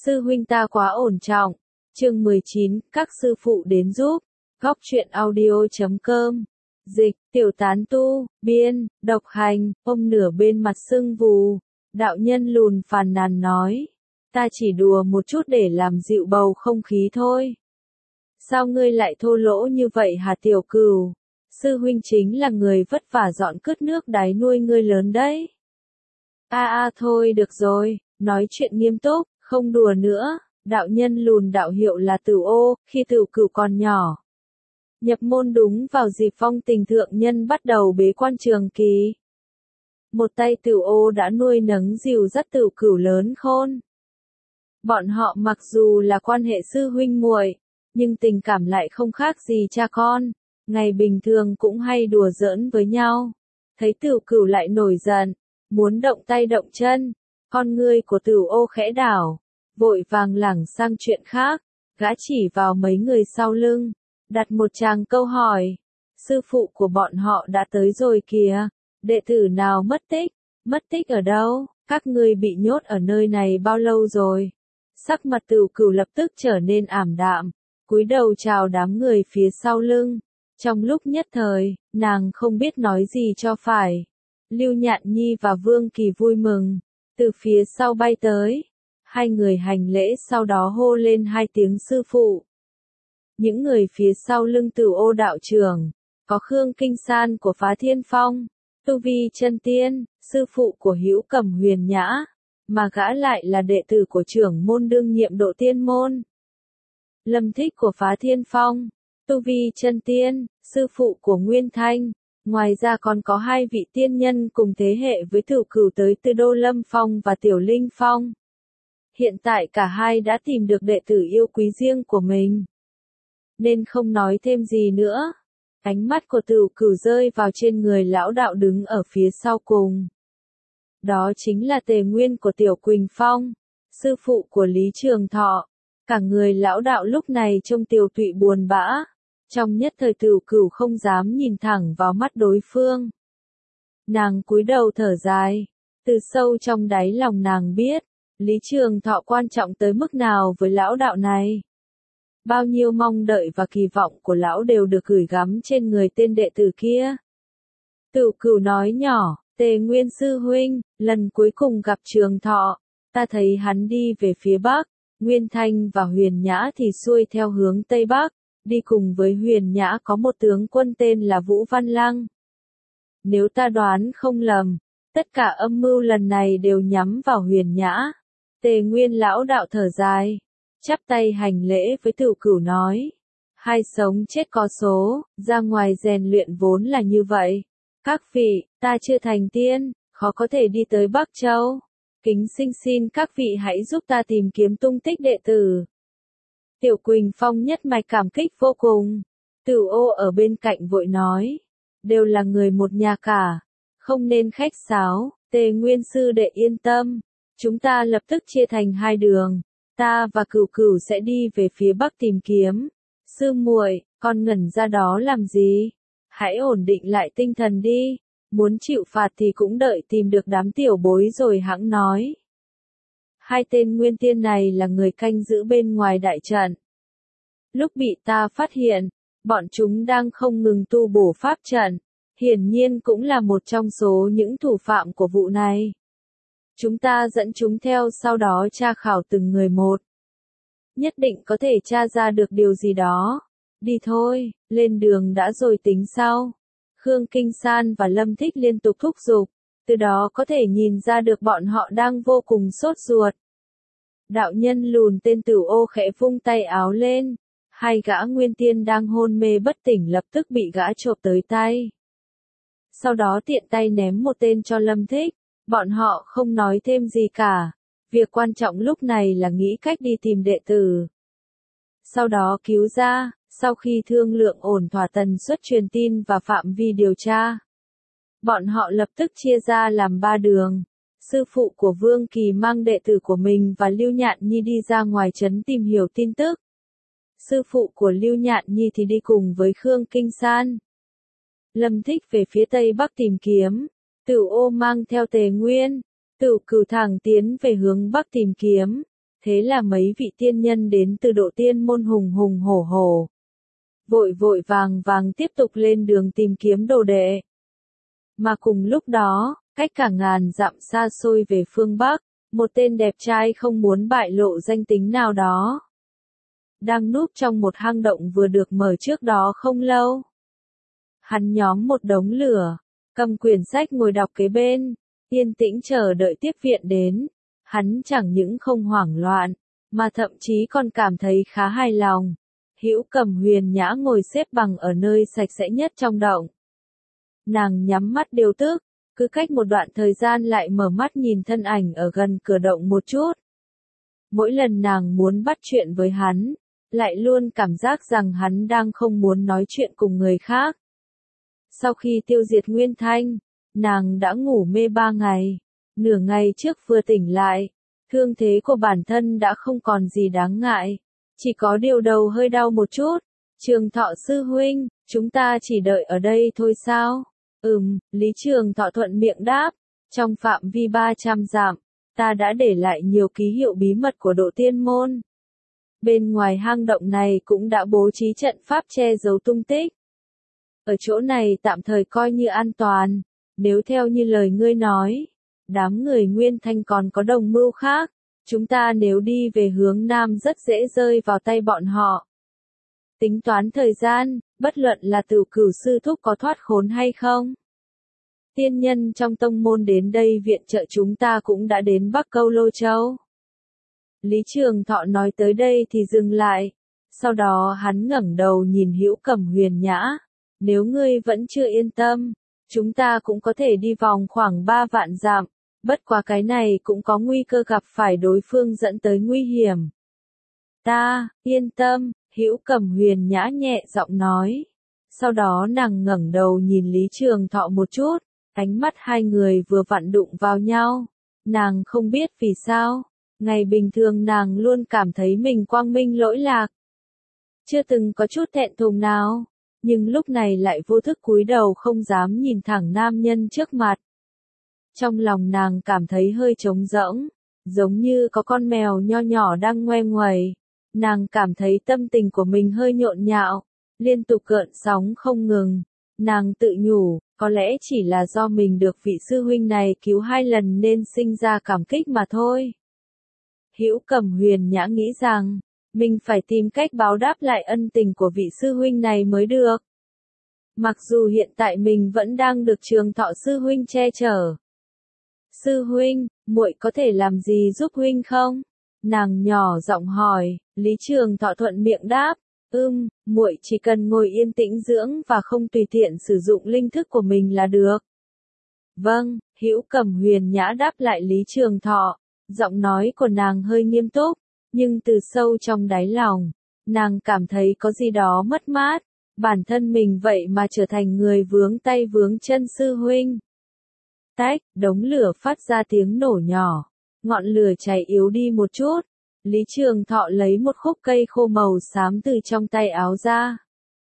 Sư huynh ta quá ổn trọng. Chương 19, các sư phụ đến giúp. Góc truyện audio.com. Dịch, tiểu tán tu, biên, độc hành, ông nửa bên mặt sưng vù. Đạo nhân lùn phàn nàn nói. Ta chỉ đùa một chút để làm dịu bầu không khí thôi. Sao ngươi lại thô lỗ như vậy hả tiểu cừu? Sư huynh chính là người vất vả dọn cướt nước đáy nuôi ngươi lớn đấy. Thôi được rồi, nói chuyện nghiêm túc, không đùa nữa. Đạo nhân lùn đạo hiệu là Tửu Ô, khi Tửu Cửu còn nhỏ. Nhập môn đúng vào dịp phong tình thượng nhân bắt đầu bế quan trường kỳ. Một tay Tửu Ô đã nuôi nấng dìu dắt Tửu Cửu lớn khôn. Bọn họ mặc dù là quan hệ sư huynh muội, nhưng tình cảm lại không khác gì cha con, ngày bình thường cũng hay đùa giỡn với nhau. Thấy Tửu Cửu lại nổi giận, muốn động tay động chân, con ngươi của Tửu Ô khẽ đảo, vội vàng lảng sang chuyện khác, gã chỉ vào mấy người sau lưng, đặt một tràng câu hỏi. Sư phụ của bọn họ đã tới rồi kìa, đệ tử nào mất tích ở đâu, các ngươi bị nhốt ở nơi này bao lâu rồi? Sắc mặt Tửu Cửu lập tức trở nên ảm đạm, cúi đầu chào đám người phía sau lưng. Trong lúc nhất thời, nàng không biết nói gì cho phải. Lưu Nhạn Nhi và Vương Kỳ vui mừng, từ phía sau bay tới. Hai người hành lễ sau đó hô lên hai tiếng sư phụ. Những người phía sau lưng Tửu Ô đạo trưởng, có Khương Kinh San của Phá Thiên Phong, tu vi chân tiên, sư phụ của Hữu Cẩm Huyền Nhã, mà gã lại là đệ tử của trưởng môn đương nhiệm Độ Tiên môn. Lâm Thích của Phá Thiên Phong, tu vi chân tiên, sư phụ của Nguyên Thanh. Ngoài ra còn có hai vị tiên nhân cùng thế hệ với Tửu Cửu tới từ Đô Lâm Phong và Tiểu Linh Phong. Hiện tại cả hai đã tìm được đệ tử yêu quý riêng của mình, nên không nói thêm gì nữa. Ánh mắt của Tửu Cửu rơi vào trên người lão đạo đứng ở phía sau cùng. Đó chính là Tề Nguyên của Tiểu Quỳnh Phong, sư phụ của Lý Trường Thọ. Cả người lão đạo lúc này trông tiều tụy buồn bã. Trong nhất thời Tửu Cửu không dám nhìn thẳng vào mắt đối phương. Nàng cúi đầu thở dài, từ sâu trong đáy lòng nàng biết, Lý Trường Thọ quan trọng tới mức nào với lão đạo này. Bao nhiêu mong đợi và kỳ vọng của lão đều được gửi gắm trên người tên đệ tử kia. Tửu Cửu nói nhỏ, Tề Nguyên sư huynh, lần cuối cùng gặp Trường Thọ, ta thấy hắn đi về phía Bắc, Nguyên Thanh và Huyền Nhã thì xuôi theo hướng Tây Bắc, đi cùng với Huyền Nhã có một tướng quân tên là Vũ Văn Lăng. Nếu ta đoán không lầm, tất cả âm mưu lần này đều nhắm vào Huyền Nhã. Tề Nguyên lão đạo thở dài, chắp tay hành lễ với Tửu Cửu nói. Hai sống chết có số, ra ngoài rèn luyện vốn là như vậy. Các vị, ta chưa thành tiên, khó có thể đi tới Bắc Châu. Kính xin các vị hãy giúp ta tìm kiếm tung tích đệ tử. Tiểu Quỳnh Phong nhất mạch cảm kích vô cùng. Tửu Ô ở bên cạnh vội nói. Đều là người một nhà cả, không nên khách sáo. Tề Nguyên sư đệ yên tâm. Chúng ta lập tức chia thành hai đường. Ta và Cửu Cửu sẽ đi về phía Bắc tìm kiếm. Sư muội, con ngẩn ra đó làm gì? Hãy ổn định lại tinh thần đi. Muốn chịu phạt thì cũng đợi tìm được đám tiểu bối rồi hẵng nói. Hai tên nguyên tiên này là người canh giữ bên ngoài đại trận. Lúc bị ta phát hiện, bọn chúng đang không ngừng tu bổ pháp trận. Hiển nhiên cũng là một trong số những thủ phạm của vụ này. Chúng ta dẫn chúng theo sau đó tra khảo từng người một. Nhất định có thể tra ra được điều gì đó. Đi thôi, lên đường đã rồi tính sau. Khương Kinh San và Lâm Thích liên tục thúc giục, từ đó có thể nhìn ra được bọn họ đang vô cùng sốt ruột. Đạo nhân lùn tên Tửu Ô khẽ vung tay áo lên, hai gã nguyên tiên đang hôn mê bất tỉnh lập tức bị gã chộp tới tay. Sau đó tiện tay ném một tên cho Lâm Thích, bọn họ không nói thêm gì cả, việc quan trọng lúc này là nghĩ cách đi tìm đệ tử. Sau đó cứu ra. Sau khi thương lượng ổn thỏa tần suất truyền tin và phạm vi điều tra, bọn họ lập tức chia ra làm ba đường. Sư phụ của Vương Kỳ mang đệ tử của mình và Lưu Nhạn Nhi đi ra ngoài trấn tìm hiểu tin tức. Sư phụ của Lưu Nhạn Nhi thì đi cùng với Khương Kinh San. Lâm Thích về phía Tây Bắc tìm kiếm. Tửu Ô mang theo Tề Nguyên. Tửu Cửu thẳng tiến về hướng Bắc tìm kiếm. Thế là mấy vị tiên nhân đến từ độ tiên môn hùng hùng hổ hổ. Vội vội vàng vàng tiếp tục lên đường tìm kiếm đồ đệ. Mà cùng lúc đó, cách cả ngàn dặm xa xôi về phương Bắc, một tên đẹp trai không muốn bại lộ danh tính nào đó đang núp trong một hang động vừa được mở trước đó không lâu. Hắn nhóm một đống lửa, cầm quyển sách ngồi đọc kế bên, yên tĩnh chờ đợi tiếp viện đến. Hắn chẳng những không hoảng loạn, mà thậm chí còn cảm thấy khá hài lòng. Hữu Cầm Huyền Nhã ngồi xếp bằng ở nơi sạch sẽ nhất trong động. Nàng nhắm mắt điều tức, cứ cách một đoạn thời gian lại mở mắt nhìn thân ảnh ở gần cửa động một chút. Mỗi lần nàng muốn bắt chuyện với hắn, lại luôn cảm giác rằng hắn đang không muốn nói chuyện cùng người khác. Sau khi tiêu diệt Nguyên Thanh, nàng đã ngủ mê 3 ngày. Nửa ngày trước vừa tỉnh lại, thương thế của bản thân đã không còn gì đáng ngại. Chỉ có điều đầu hơi đau một chút. Trường Thọ sư huynh, chúng ta chỉ đợi ở đây thôi sao? Lý Trường Thọ thuận miệng đáp. Trong phạm vi 300 dặm, ta đã để lại nhiều ký hiệu bí mật của độ tiên môn. Bên ngoài hang động này cũng đã bố trí trận pháp che giấu tung tích. Ở chỗ này tạm thời coi như an toàn. Nếu theo như lời ngươi nói, đám người Nguyên Thanh còn có đồng mưu khác, chúng ta nếu đi về hướng Nam rất dễ rơi vào tay bọn họ. Tính toán thời gian, bất luận là Tửu Cửu sư thúc có thoát khốn hay không. Tiên nhân trong tông môn đến đây viện trợ chúng ta cũng đã đến Bắc Câu Lô Châu. Lý Trường Thọ nói tới đây thì dừng lại. Sau đó hắn ngẩng đầu nhìn Hữu Cầm Huyền Nhã. Nếu ngươi vẫn chưa yên tâm, chúng ta cũng có thể đi vòng khoảng 3 vạn dặm. Bất quá cái này cũng có nguy cơ gặp phải đối phương dẫn tới nguy hiểm. Ta, yên tâm, Hữu Cầm Huyền Nhã nhẹ giọng nói. Sau đó nàng ngẩng đầu nhìn Lý Trường Thọ một chút, ánh mắt hai người vừa vặn đụng vào nhau. Nàng không biết vì sao, ngày bình thường nàng luôn cảm thấy mình quang minh lỗi lạc. Chưa từng có chút thẹn thùng nào, nhưng lúc này lại vô thức cúi đầu không dám nhìn thẳng nam nhân trước mặt. Trong lòng nàng cảm thấy hơi trống rỗng, giống như có con mèo nho nhỏ đang ngoe nguẩy. Nàng cảm thấy tâm tình của mình hơi nhộn nhạo, liên tục gợn sóng không ngừng. Nàng tự nhủ, có lẽ chỉ là do mình được vị sư huynh này cứu 2 lần nên sinh ra cảm kích mà thôi. Hữu Cầm Huyền Nhã nghĩ rằng, mình phải tìm cách báo đáp lại ân tình của vị sư huynh này mới được. Mặc dù hiện tại mình vẫn đang được Trường Thọ sư huynh che chở. Sư huynh, muội có thể làm gì giúp huynh không? Nàng nhỏ giọng hỏi. Lý Trường Thọ thuận miệng đáp. Muội chỉ cần ngồi yên tĩnh dưỡng và không tùy tiện sử dụng linh thức của mình là được. Vâng, Hữu Cầm Huyền Nhã đáp lại Lý Trường Thọ. Giọng nói của nàng hơi nghiêm túc, nhưng từ sâu trong đáy lòng, nàng cảm thấy có gì đó mất mát. Bản thân mình vậy mà trở thành người vướng tay vướng chân sư huynh. Tách, đống lửa phát ra tiếng nổ nhỏ. Ngọn lửa cháy yếu đi một chút. Lý Trường Thọ lấy một khúc cây khô màu xám từ trong tay áo ra.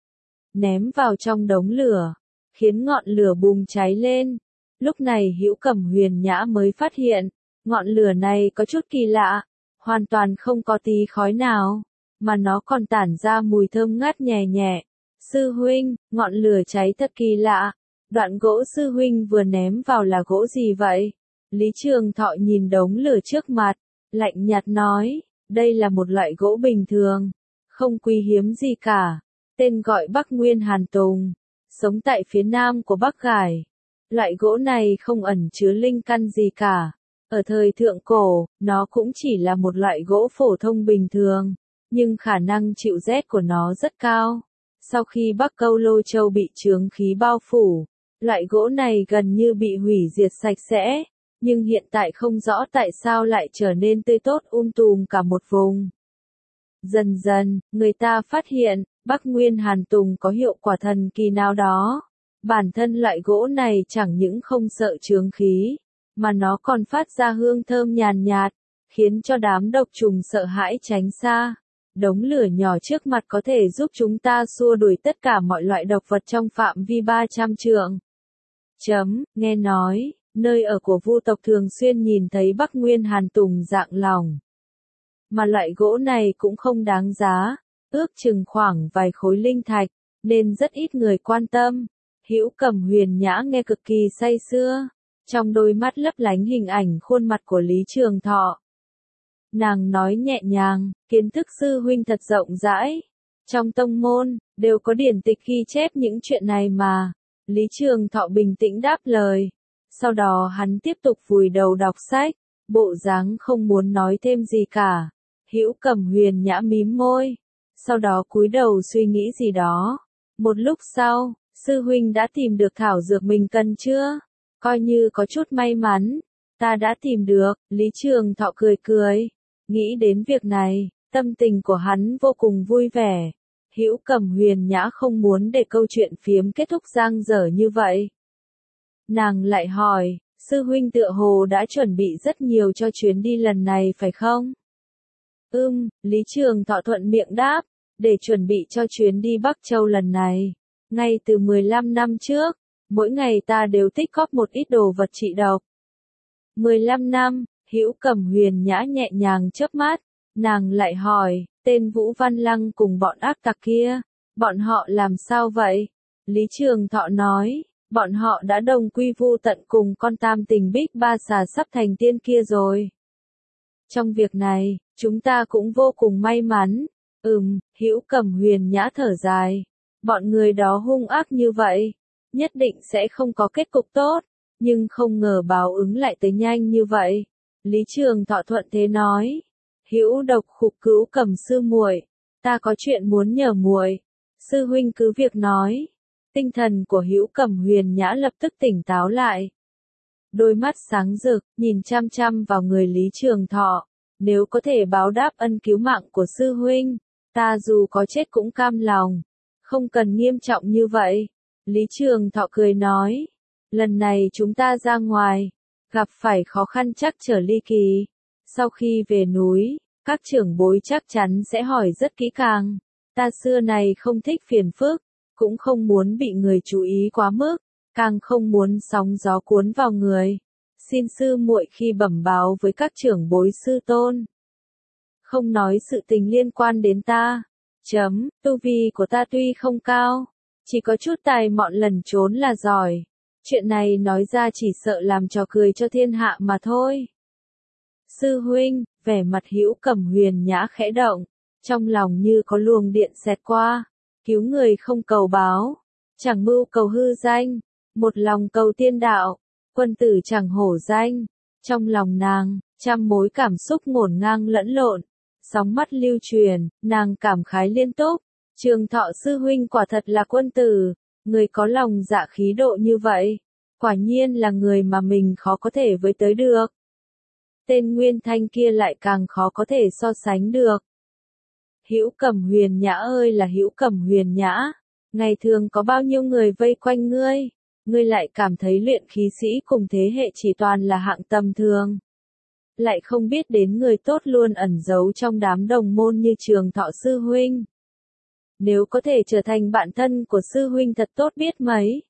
Ném vào trong đống lửa. Khiến ngọn lửa bùng cháy lên. Lúc này Hữu Cầm Huyền Nhã mới phát hiện. Ngọn lửa này có chút kỳ lạ. Hoàn toàn không có tí khói nào. Mà nó còn tản ra mùi thơm ngát nhẹ nhẹ. Sư huynh, ngọn lửa cháy thật kỳ lạ. Đoạn gỗ sư huynh vừa ném vào là gỗ gì vậy? Lý Trường Thọ nhìn đống lửa trước mặt, lạnh nhạt nói, đây là một loại gỗ bình thường, không quý hiếm gì cả, tên gọi Bắc Nguyên Hàn Tùng, sống tại phía nam của Bắc Gải. Loại gỗ này không ẩn chứa linh căn gì cả. Ở thời thượng cổ, nó cũng chỉ là một loại gỗ phổ thông bình thường, nhưng khả năng chịu rét của nó rất cao. Sau khi Bắc Câu Lô Châu bị chướng khí bao phủ, loại gỗ này gần như bị hủy diệt sạch sẽ, nhưng hiện tại không rõ tại sao lại trở nên tươi tốt tùm cả một vùng. Dần dần, người ta phát hiện, Bắc Nguyên Hàn Tùng có hiệu quả thần kỳ nào đó. Bản thân loại gỗ này chẳng những không sợ chướng khí, mà nó còn phát ra hương thơm nhàn nhạt, khiến cho đám độc trùng sợ hãi tránh xa. Đống lửa nhỏ trước mặt có thể giúp chúng ta xua đuổi tất cả mọi loại độc vật trong phạm vi 300 trượng. Nghe nói, nơi ở của Vu tộc thường xuyên nhìn thấy Bắc Nguyên Hàn Tùng dạng lòng. mà loại gỗ này cũng không đáng giá, ước chừng khoảng vài khối linh thạch, nên rất ít người quan tâm. Hữu Cẩm Huyền Nhã nghe cực kỳ say sưa, trong đôi mắt lấp lánh hình ảnh khuôn mặt của Lý Trường Thọ. Nàng nói nhẹ nhàng, kiến thức sư huynh thật rộng rãi. Trong tông môn, đều có điển tịch ghi chép những chuyện này mà. Lý Trường Thọ bình tĩnh đáp lời. Sau đó hắn tiếp tục vùi đầu đọc sách, bộ dáng không muốn nói thêm gì cả. Hữu Cẩm Huyền Nhã mím môi, sau đó cúi đầu suy nghĩ gì đó. Một lúc sau, sư huynh đã tìm được thảo dược mình cần chưa? Coi như có chút may mắn, ta đã tìm được. Lý Trường Thọ cười cười, nghĩ đến việc này, tâm tình của hắn vô cùng vui vẻ. Hữu Cẩm Huyền Nhã không muốn để câu chuyện phiếm kết thúc dang dở như vậy. Nàng lại hỏi, sư huynh tựa hồ đã chuẩn bị rất nhiều cho chuyến đi lần này phải không? Lý Trường Thọ thuận miệng đáp, để chuẩn bị cho chuyến đi Bắc Châu lần này. Ngay từ 15 năm trước, mỗi ngày ta đều tích góp một ít đồ vật trị độc. 15 năm, Hữu Cẩm Huyền Nhã nhẹ nhàng chớp mắt, nàng lại hỏi, tên Vũ Văn Lăng cùng bọn ác tặc kia, bọn họ làm sao vậy? Lý Trường Thọ nói, bọn họ đã đồng quy vu tận cùng con tam tình bích ba xà sắp thành tiên kia rồi. Trong việc này, chúng ta cũng vô cùng may mắn. Hữu Cẩm Huyền Nhã thở dài, bọn người đó hung ác như vậy, nhất định sẽ không có kết cục tốt, nhưng không ngờ báo ứng lại tới nhanh như vậy. Lý Trường Thọ thuận thế nói, Hữu Độc Khục Cữu Cẩm sư muội, ta có chuyện muốn nhờ muội. Sư huynh cứ việc nói. Tinh thần của Hữu Cẩm Huyền Nhã lập tức tỉnh táo lại. Đôi mắt sáng rực, nhìn chăm chăm vào người Lý Trường Thọ. Nếu có thể báo đáp ân cứu mạng của sư huynh, ta dù có chết cũng cam lòng. Không cần nghiêm trọng như vậy. Lý Trường Thọ cười nói. Lần này chúng ta ra ngoài, gặp phải khó khăn trắc trở ly kỳ. Sau khi về núi, các trưởng bối chắc chắn sẽ hỏi rất kỹ càng. Ta xưa này không thích phiền phức, cũng không muốn bị người chú ý quá mức, càng không muốn sóng gió cuốn vào người. Xin sư muội khi bẩm báo với các trưởng bối sư tôn. Không nói sự tình liên quan đến ta. Tu vi của ta tuy không cao, chỉ có chút tài mọn lẩn trốn là giỏi. Chuyện này nói ra chỉ sợ làm trò cười cho thiên hạ mà thôi. Sư huynh, vẻ mặt Hữu Cẩm Huyền Nhã khẽ động, trong lòng như có luồng điện xẹt qua. Cứu người không cầu báo, chẳng mưu cầu hư danh, một lòng cầu tiên đạo, quân tử chẳng hổ danh. Trong lòng nàng, trăm mối cảm xúc ngổn ngang lẫn lộn, sóng mắt lưu truyền, nàng cảm khái liên tục. Trường Thọ sư huynh quả thật là quân tử, người có lòng dạ khí độ như vậy, quả nhiên là người mà mình khó có thể với tới được. Tên Nguyên Thanh kia lại càng khó có thể so sánh được. Hữu Cẩm Huyền Nhã ơi là Hữu Cẩm Huyền Nhã, ngày thường có bao nhiêu người vây quanh ngươi lại cảm thấy luyện khí sĩ cùng thế hệ chỉ toàn là hạng tầm thường. Lại không biết đến người tốt luôn ẩn giấu trong đám đồng môn như Trường Thọ sư huynh. Nếu có thể trở thành bạn thân của sư huynh thật tốt biết mấy.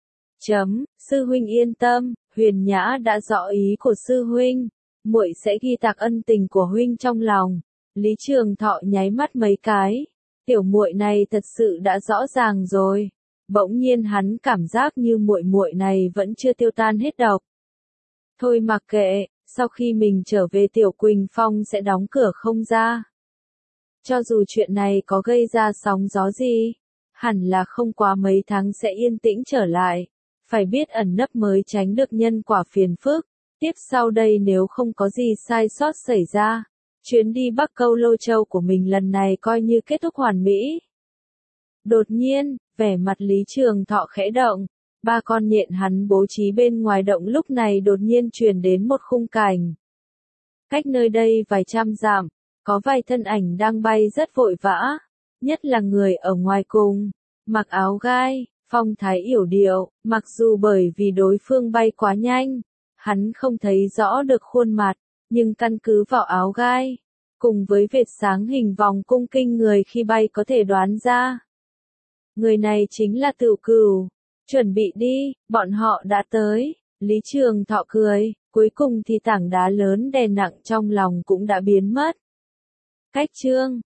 Sư huynh yên tâm, Huyền Nhã đã rõ ý của sư huynh, muội sẽ ghi tạc ân tình của huynh trong lòng. Lý Trường Thọ nháy mắt mấy cái, tiểu muội này thật sự đã rõ ràng rồi. Bỗng nhiên hắn cảm giác như muội muội này vẫn chưa tiêu tan hết độc. Thôi mặc kệ, sau khi mình trở về Tiểu Quỳnh Phong sẽ đóng cửa không ra. Cho dù chuyện này có gây ra sóng gió gì, hẳn là không quá mấy tháng sẽ yên tĩnh trở lại. Phải biết ẩn nấp mới tránh được nhân quả phiền phức. Tiếp sau đây nếu không có gì sai sót xảy ra, chuyến đi Bắc Câu Lô Châu của mình lần này coi như kết thúc hoàn mỹ. Đột nhiên, vẻ mặt Lý Trường Thọ khẽ động, ba con nhện hắn bố trí bên ngoài động lúc này đột nhiên truyền đến một khung cảnh. Cách nơi đây vài trăm dặm, có vài thân ảnh đang bay rất vội vã, nhất là người ở ngoài cùng, mặc áo gai, phong thái yểu điệu, mặc dù bởi vì đối phương bay quá nhanh, hắn không thấy rõ được khuôn mặt, nhưng căn cứ vào áo gai, cùng với vệt sáng hình vòng cung kinh người khi bay có thể đoán ra. Người này chính là Tửu Cửu. Chuẩn bị đi, bọn họ đã tới. Lý Trường Thọ cười, cuối cùng thì tảng đá lớn đè nặng trong lòng cũng đã biến mất. Cách chương